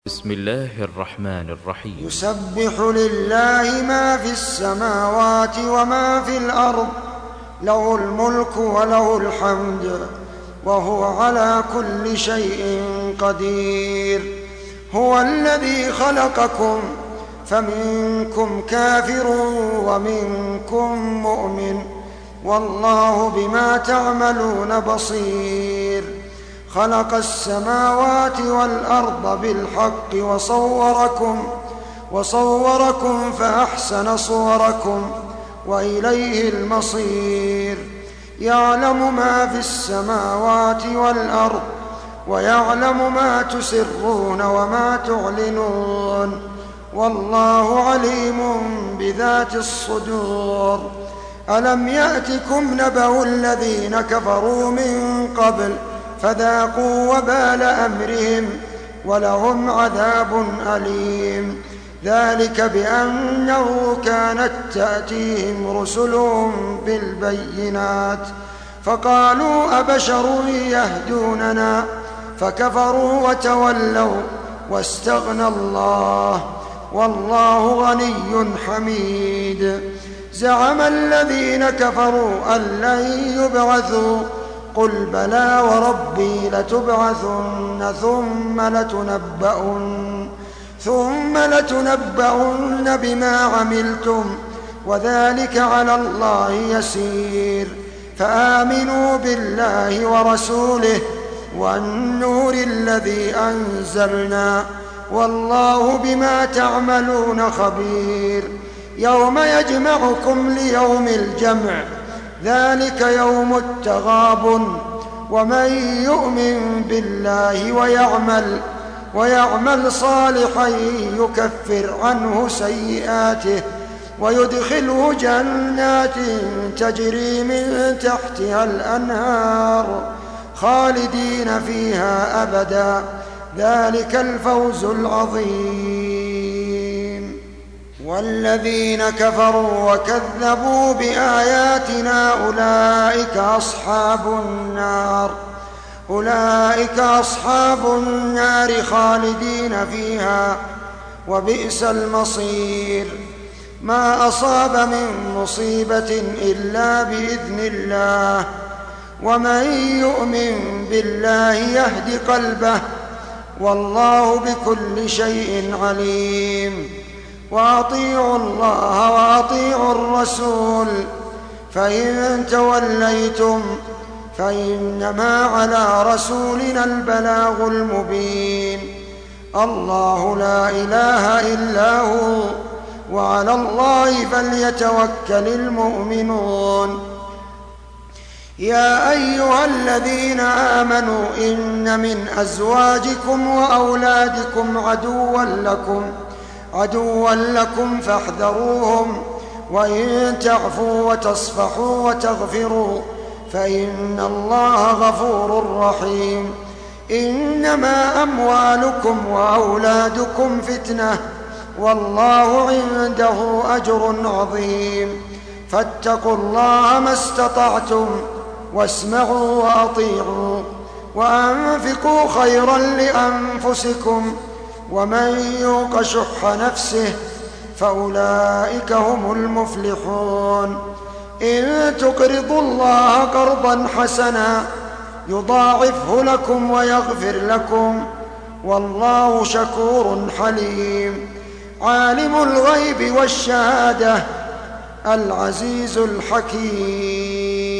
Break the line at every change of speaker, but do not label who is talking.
بسم الله الرحمن الرحيم.
يسبح لله ما في السماوات وما في الأرض، له الملك وله الحمد وهو على كل شيء قدير. هو الذي خلقكم فمنكم كافر ومنكم مؤمن، والله بما تعملون بصير. خلق السماوات والأرض بالحق وصوركم فأحسن صوركم وإليه المصير. يعلم ما في السماوات والأرض ويعلم ما تسرون وما تعلنون، والله عليم بذات الصدور. ألم يأتكم نبأ الذين كفروا من قبل فذاقوا وبال أمرهم ولهم عذاب أليم. ذلك بأنه كانت تأتيهم رسلهم بالبينات فقالوا أبشر يهدوننا فكفروا وتولوا واستغنى الله، والله غني حميد. زعم الذين كفروا أن لن يبعثوا، قل بلى وربي لتبعثن ثم لتنبؤن بما عملتم وذلك على الله يسير. فآمنوا بالله ورسوله والنور الذي أنزلنا، والله بما تعملون خبير. يوم يجمعكم ليوم الجمع، ذلك يوم التغابن. ومن يؤمن بالله ويعمل صالحا يكفر عنه سيئاته ويدخله جنات تجري من تحتها الأنهار خالدين فيها أبدا، ذلك الفوز العظيم. والذين كفروا وكذبوا بآياتنا أولئك أصحاب النار خالدين فيها وبئس المصير. ما أصاب من مصيبة إلا بإذن الله، ومن يؤمن بالله يهد قلبه، والله بكل شيء عليم. وأطيعوا الله وأطيعوا الرسول، فإن توليتم فإنما على رسولنا البلاغ المبين. الله لا إله إلا هو، وعلى الله فليتوكل المؤمنون. يا أيها الذين آمنوا إن من أزواجكم وأولادكم عدوا لكم فاحذروهم، وإن تعفوا وتصفحوا وتغفروا فإن الله غفور رحيم. إنما أموالكم وأولادكم فتنة، والله عنده أجر عظيم. فاتقوا الله ما استطعتم، واسمعوا وأطيعوا، وأنفقوا خيرا لأنفسكم، ومن يوق شح نفسه فأولئك هم المفلحون. إن تقرضوا الله قرضا حسنا يضاعفه لكم ويغفر لكم، والله شكور حليم. عالم الغيب والشهادة العزيز الحكيم.